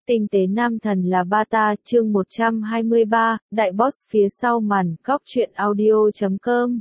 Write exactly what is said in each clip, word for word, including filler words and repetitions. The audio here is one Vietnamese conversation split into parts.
Tinh tế nam thần là ba ta, chương một trăm hai mươi ba, đại boss phía sau màn, góc truyện audio chấm com.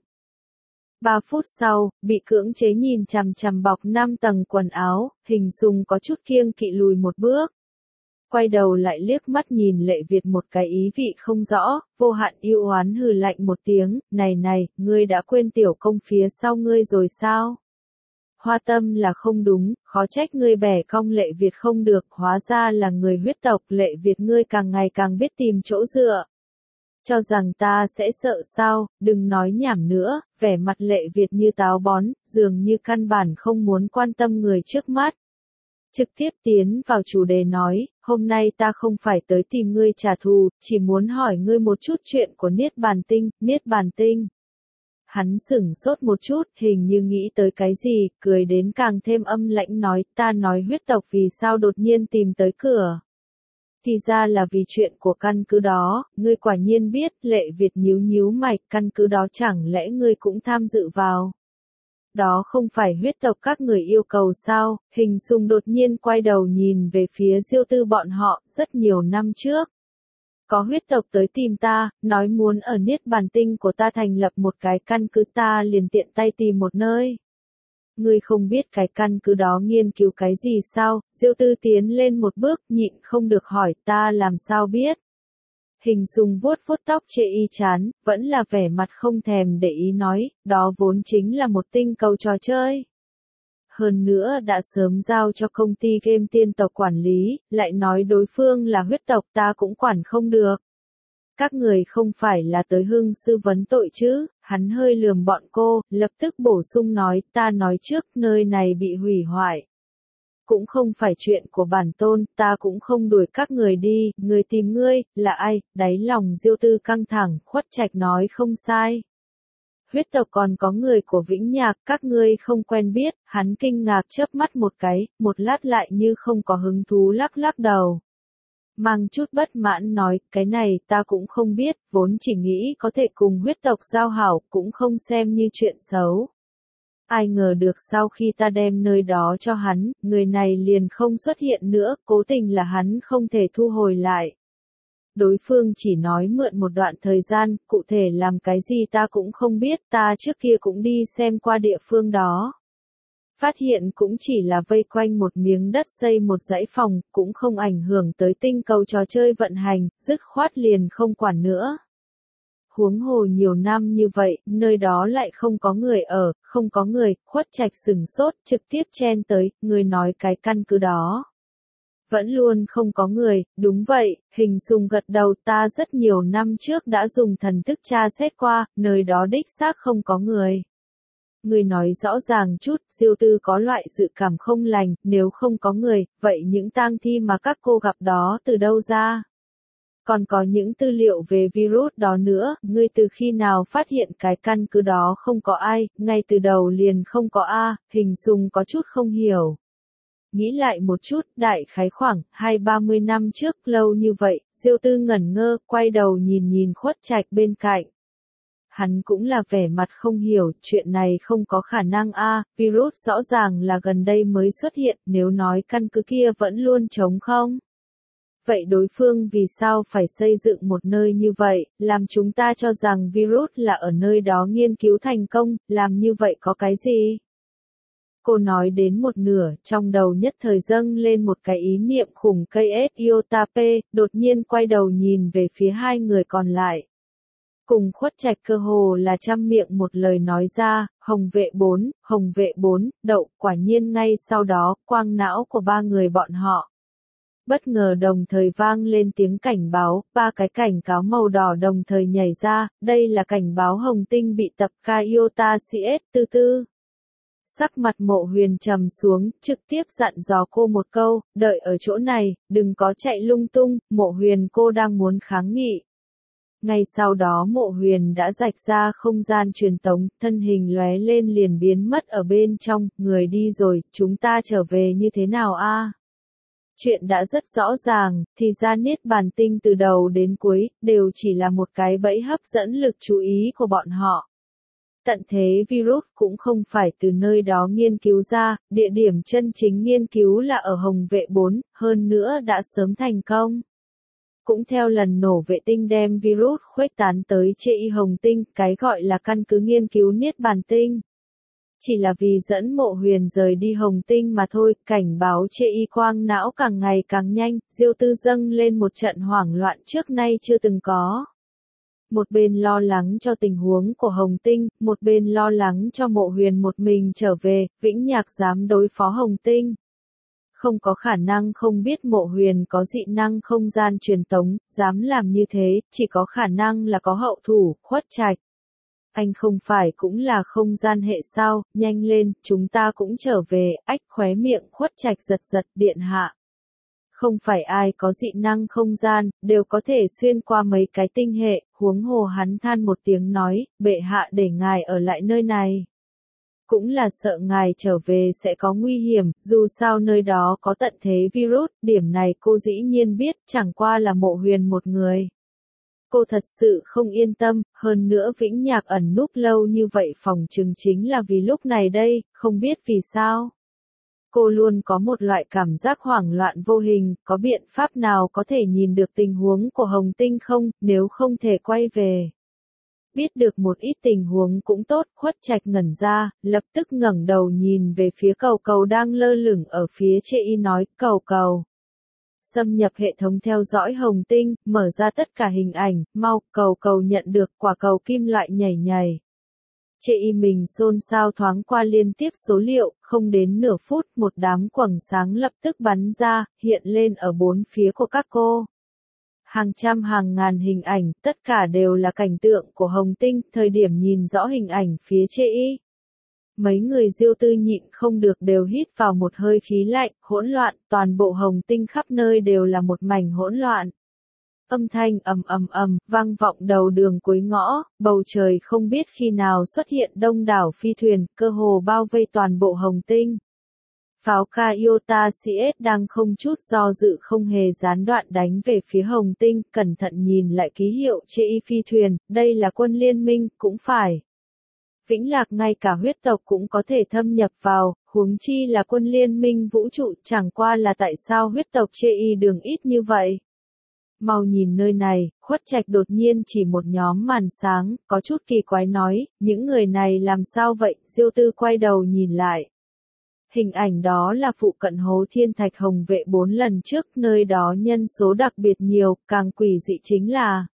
Ba phút sau, bị cưỡng chế nhìn chằm chằm bọc năm tầng quần áo, Hình Dung có chút kiêng kỵ lùi một bước. Quay đầu lại liếc mắt nhìn Lệ Việt một cái ý vị không rõ, vô hạn yêu oán hừ lạnh một tiếng, này này, ngươi đã quên tiểu công phía sau ngươi rồi sao? Hoa tâm là không đúng, khó trách ngươi bẻ cong Lệ Việt không được, hóa ra là người huyết tộc. Lệ Việt ngươi càng ngày càng biết tìm chỗ dựa. Cho rằng ta sẽ sợ sao, đừng nói nhảm nữa, vẻ mặt Lệ Việt như táo bón, dường như căn bản không muốn quan tâm người trước mắt. Trực tiếp tiến vào chủ đề nói, hôm nay ta không phải tới tìm ngươi trả thù, chỉ muốn hỏi ngươi một chút chuyện của Niết Bàn Tinh, Niết Bàn Tinh. Hắn sửng sốt một chút, hình như nghĩ tới cái gì, cười đến càng thêm âm lãnh nói, ta nói huyết tộc vì sao đột nhiên tìm tới cửa. Thì ra là vì chuyện của căn cứ đó, ngươi quả nhiên biết. Lệ Việt nhíu nhíu mày, căn cứ đó chẳng lẽ ngươi cũng tham dự vào. Đó không phải huyết tộc các người yêu cầu sao? Hình Dung đột nhiên quay đầu nhìn về phía Diêu Tư bọn họ, rất nhiều năm trước. Có huyết tộc tới tìm ta, nói muốn ở Niết Bàn Tinh của ta thành lập một cái căn cứ, ta liền tiện tay tìm một nơi. Ngươi không biết cái căn cứ đó nghiên cứu cái gì sao? Diêu Tư tiến lên một bước, nhịn không được hỏi, ta làm sao biết? Hình Dung vuốt vuốt tóc chê y chán, vẫn là vẻ mặt không thèm để ý nói, đó vốn chính là một tinh cầu trò chơi. Hơn nữa đã sớm giao cho công ty game tiên tộc quản lý, lại nói đối phương là huyết tộc, ta cũng quản không được. Các người không phải là tới hưng sư vấn tội chứ? Hắn hơi lườm bọn cô, lập tức bổ sung nói, ta nói trước, nơi này bị hủy hoại. Cũng không phải chuyện của bản tôn, ta cũng không đuổi các người đi, người tìm ngươi, là ai? Đáy lòng Diêu Tư căng thẳng, Khuất Trạch nói không sai. Huyết tộc còn có người của Vĩnh Nhạc, các ngươi không quen biết. Hắn kinh ngạc chớp mắt một cái, một lát lại như không có hứng thú lắc lắc đầu. Mang chút bất mãn nói, cái này ta cũng không biết, vốn chỉ nghĩ có thể cùng huyết tộc giao hảo, cũng không xem như chuyện xấu. Ai ngờ được sau khi ta đem nơi đó cho hắn, người này liền không xuất hiện nữa, cố tình là hắn không thể thu hồi lại. Đối phương chỉ nói mượn một đoạn thời gian, cụ thể làm cái gì ta cũng không biết, ta trước kia cũng đi xem qua địa phương đó. Phát hiện cũng chỉ là vây quanh một miếng đất xây một dãy phòng, cũng không ảnh hưởng tới tinh cầu trò chơi vận hành, dứt khoát liền không quản nữa. Huống hồ nhiều năm như vậy, nơi đó lại không có người ở, không có người. Khuất Trạch sửng sốt, trực tiếp chen tới, người nói cái căn cứ đó. Vẫn luôn không có người, đúng vậy. Hình Dung gật đầu, ta rất nhiều năm trước đã dùng thần thức tra xét qua, nơi đó đích xác không có người. Người nói rõ ràng chút, Diêu Tư có loại dự cảm không lành, nếu không có người, vậy những tang thi mà các cô gặp đó từ đâu ra? Còn có những tư liệu về virus đó nữa, ngươi từ khi nào phát hiện cái căn cứ đó không có ai, ngay từ đầu liền không có a. Hình Dung có chút không hiểu. Nghĩ lại một chút, đại khái khoảng hai ba mươi năm trước, lâu như vậy. Diêu Tư ngẩn ngơ, quay đầu nhìn nhìn Khuất Trạch bên cạnh. Hắn cũng là vẻ mặt không hiểu, chuyện này không có khả năng a, virus rõ ràng là gần đây mới xuất hiện, nếu nói căn cứ kia vẫn luôn trống không. Vậy đối phương vì sao phải xây dựng một nơi như vậy, làm chúng ta cho rằng virus là ở nơi đó nghiên cứu thành công, làm như vậy có cái gì? Cô nói đến một nửa, trong đầu nhất thời dâng lên một cái ý niệm khủng cây S iota P, đột nhiên quay đầu nhìn về phía hai người còn lại. Cùng Khuất Trạch cơ hồ là trăm miệng một lời nói ra, Hồng Vệ bốn, Hồng Vệ bốn, đậu, quả nhiên ngay sau đó, quang não của ba người bọn họ. Bất ngờ đồng thời vang lên tiếng cảnh báo, ba cái cảnh cáo màu đỏ đồng thời nhảy ra, đây là cảnh báo Hồng Tinh bị tập ca iota C S tư tư. Sắc mặt Mộ Huyền trầm xuống, trực tiếp dặn dò cô một câu, đợi ở chỗ này, đừng có chạy lung tung. Mộ Huyền cô đang muốn kháng nghị. Ngay sau đó Mộ Huyền đã rạch ra không gian truyền tống, thân hình lóe lên liền biến mất ở bên trong, người đi rồi, chúng ta trở về như thế nào a? Chuyện đã rất rõ ràng, thì ra Niết Bàn Tinh từ đầu đến cuối, đều chỉ là một cái bẫy hấp dẫn lực chú ý của bọn họ. Tận thế virus cũng không phải từ nơi đó nghiên cứu ra, địa điểm chân chính nghiên cứu là ở Hồng Vệ bốn, hơn nữa đã sớm thành công. Cũng theo lần nổ vệ tinh đem virus khuếch tán tới Chê Y Hồng Tinh, cái gọi là căn cứ nghiên cứu Niết Bàn Tinh. Chỉ là vì dẫn Mộ Huyền rời đi Hồng Tinh mà thôi, cảnh báo Chê Y quang não càng ngày càng nhanh, Diêu Tư dâng lên một trận hoảng loạn trước nay chưa từng có. Một bên lo lắng cho tình huống của Hồng Tinh, một bên lo lắng cho Mộ Huyền một mình trở về, Vĩnh Nhạc dám đối phó Hồng Tinh. Không có khả năng không biết Mộ Huyền có dị năng không gian truyền tống, dám làm như thế, chỉ có khả năng là có hậu thủ, Khuất Trạch. Anh không phải cũng là không gian hệ sao, nhanh lên, chúng ta cũng trở về, ách khóe miệng Khuất Trạch giật giật, điện hạ. Không phải ai có dị năng không gian, đều có thể xuyên qua mấy cái tinh hệ, huống hồ hắn than một tiếng nói, bệ hạ để ngài ở lại nơi này. Cũng là sợ ngài trở về sẽ có nguy hiểm, dù sao nơi đó có tận thế virus, điểm này cô dĩ nhiên biết, chẳng qua là Mộ Huyền một người. Cô thật sự không yên tâm, hơn nữa Vĩnh Nhạc ẩn núp lâu như vậy phòng chừng chính là vì lúc này đây, không biết vì sao. Cô luôn có một loại cảm giác hoảng loạn vô hình, có biện pháp nào có thể nhìn được tình huống của Hồng Tinh không, nếu không thể quay về. Biết được một ít tình huống cũng tốt, Khuất Trạch ngẩn ra, lập tức ngẩng đầu nhìn về phía cầu cầu đang lơ lửng ở phía Chê Y nói, cầu cầu. Xâm nhập hệ thống theo dõi Hồng Tinh, mở ra tất cả hình ảnh, mau, cầu cầu nhận được quả cầu kim loại nhảy nhảy. Chê Y mình xôn xao thoáng qua liên tiếp số liệu, không đến nửa phút một đám quầng sáng lập tức bắn ra, hiện lên ở bốn phía của các cô. Hàng trăm hàng ngàn hình ảnh, tất cả đều là cảnh tượng của Hồng Tinh, thời điểm nhìn rõ hình ảnh phía Chê Y. Mấy người Diêu Tư nhịn không được đều hít vào một hơi khí lạnh, hỗn loạn, toàn bộ Hồng Tinh khắp nơi đều là một mảnh hỗn loạn. Âm thanh ầm ầm ầm, vang vọng đầu đường cuối ngõ, bầu trời không biết khi nào xuất hiện đông đảo phi thuyền, cơ hồ bao vây toàn bộ Hồng Tinh. Pháo ca Iota xê ét đang không chút do dự không hề gián đoạn đánh về phía Hồng Tinh, cẩn thận nhìn lại ký hiệu Chê Y phi thuyền, đây là quân liên minh, cũng phải. Vĩnh Lạc ngay cả huyết tộc cũng có thể thâm nhập vào, huống chi là quân liên minh vũ trụ, chẳng qua là tại sao huyết tộc Chê Y đường ít như vậy. Mau nhìn nơi này, Khuất Trạch đột nhiên chỉ một nhóm màn sáng, có chút kỳ quái nói, những người này làm sao vậy, Diêu Tư quay đầu nhìn lại. Hình ảnh đó là phụ cận hố thiên thạch Hồng Vệ bốn lần trước, nơi đó nhân số đặc biệt nhiều, càng quỷ dị chính là.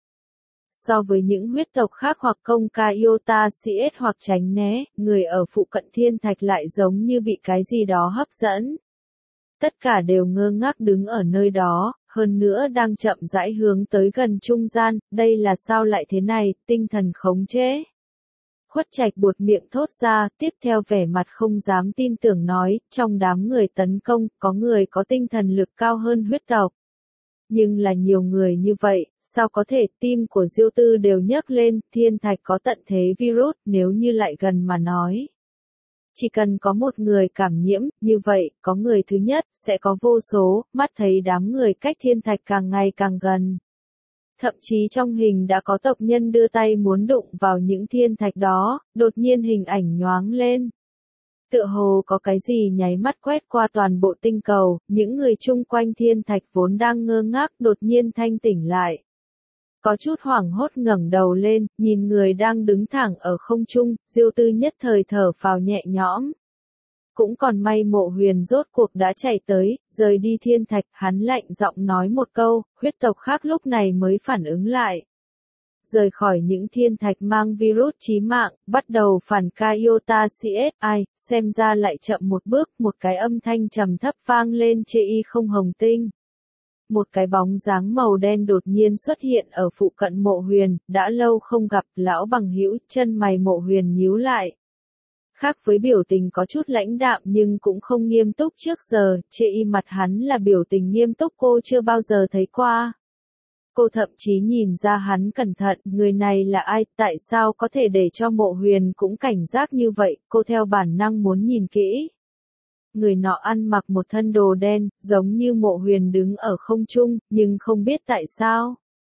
So với những huyết tộc khác hoặc công ca Iota xê ét hoặc tránh né, người ở phụ cận thiên thạch lại giống như bị cái gì đó hấp dẫn. Tất cả đều ngơ ngác đứng ở nơi đó, hơn nữa đang chậm rãi hướng tới gần trung gian, đây là sao lại thế này, tinh thần khống chế. Khuất Trạch buột miệng thốt ra, tiếp theo vẻ mặt không dám tin tưởng nói, trong đám người tấn công, có người có tinh thần lực cao hơn huyết tộc. Nhưng là nhiều người như vậy, sao có thể, tim của Diêu Tư đều nhấc lên, thiên thạch có tận thế virus, nếu như lại gần mà nói. Chỉ cần có một người cảm nhiễm, như vậy, có người thứ nhất, sẽ có vô số, mắt thấy đám người cách thiên thạch càng ngày càng gần. Thậm chí trong hình đã có tộc nhân đưa tay muốn đụng vào những thiên thạch đó, đột nhiên hình ảnh nhoáng lên. Tựa hồ có cái gì nháy mắt quét qua toàn bộ tinh cầu, những người chung quanh thiên thạch vốn đang ngơ ngác đột nhiên thanh tỉnh lại. Có chút hoảng hốt ngẩng đầu lên, nhìn người đang đứng thẳng ở không trung, Diêu Tư nhất thời thở phào nhẹ nhõm. Cũng còn may Mộ Huyền rốt cuộc đã chạy tới, rời đi thiên thạch, hắn lạnh giọng nói một câu, huyết tộc khác lúc này mới phản ứng lại. Rời khỏi những thiên thạch mang virus chí mạng, bắt đầu phản ca Iota xê ét, ai, xem ra lại chậm một bước, một cái âm thanh trầm thấp vang lên Chê Y không Hồng Tinh. Một cái bóng dáng màu đen đột nhiên xuất hiện ở phụ cận Mộ Huyền, đã lâu không gặp, lão bằng hữu, chân mày Mộ Huyền nhíu lại. Khác với biểu tình có chút lãnh đạm nhưng cũng không nghiêm túc trước giờ, Chê Y mặt hắn là biểu tình nghiêm túc cô chưa bao giờ thấy qua. Cô thậm chí nhìn ra hắn cẩn thận, người này là ai, tại sao có thể để cho Mộ Huyền cũng cảnh giác như vậy, cô theo bản năng muốn nhìn kỹ. Người nọ ăn mặc một thân đồ đen, giống như Mộ Huyền đứng ở không trung, nhưng không biết tại sao.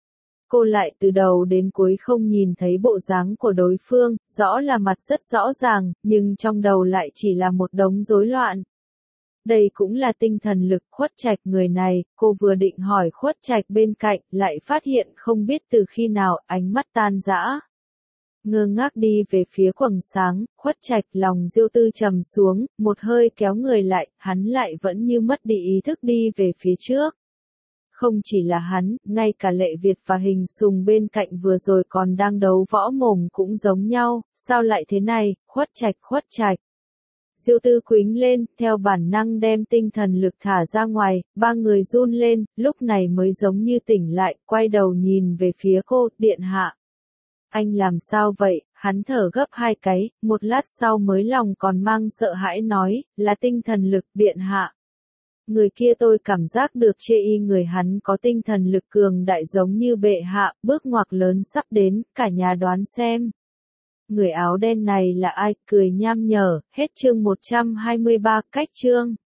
cô lại từ đầu đến cuối không nhìn thấy bộ dáng của đối phương, rõ là mặt rất rõ ràng, nhưng trong đầu lại chỉ là một đống rối loạn. Đây cũng là tinh thần lực Khuất Trạch người này, cô vừa định hỏi Khuất Trạch bên cạnh, lại phát hiện không biết từ khi nào ánh mắt tan rã. Ngơ ngác đi về phía quầng sáng, Khuất Trạch lòng Diêu Tư trầm xuống, một hơi kéo người lại, hắn lại vẫn như mất đi ý thức đi về phía trước. Không chỉ là hắn, ngay cả Lệ Việt và Hình Sùng bên cạnh vừa rồi còn đang đấu võ mồm cũng giống nhau, sao lại thế này, Khuất Trạch Khuất Trạch. Diêu Tư quĩnh lên, theo bản năng đem tinh thần lực thả ra ngoài, ba người run lên, lúc này mới giống như tỉnh lại, quay đầu nhìn về phía cô, điện hạ. Anh làm sao vậy, hắn thở gấp hai cái, một lát sau mới lòng còn mang sợ hãi nói, là tinh thần lực điện hạ. Người kia tôi cảm giác được chê y người hắn có tinh thần lực cường đại giống như bệ hạ, bước ngoặt lớn sắp đến, cả nhà đoán xem. Người áo đen này là ai, cười nham nhở, hết chương một trăm hai mươi ba, cách chương.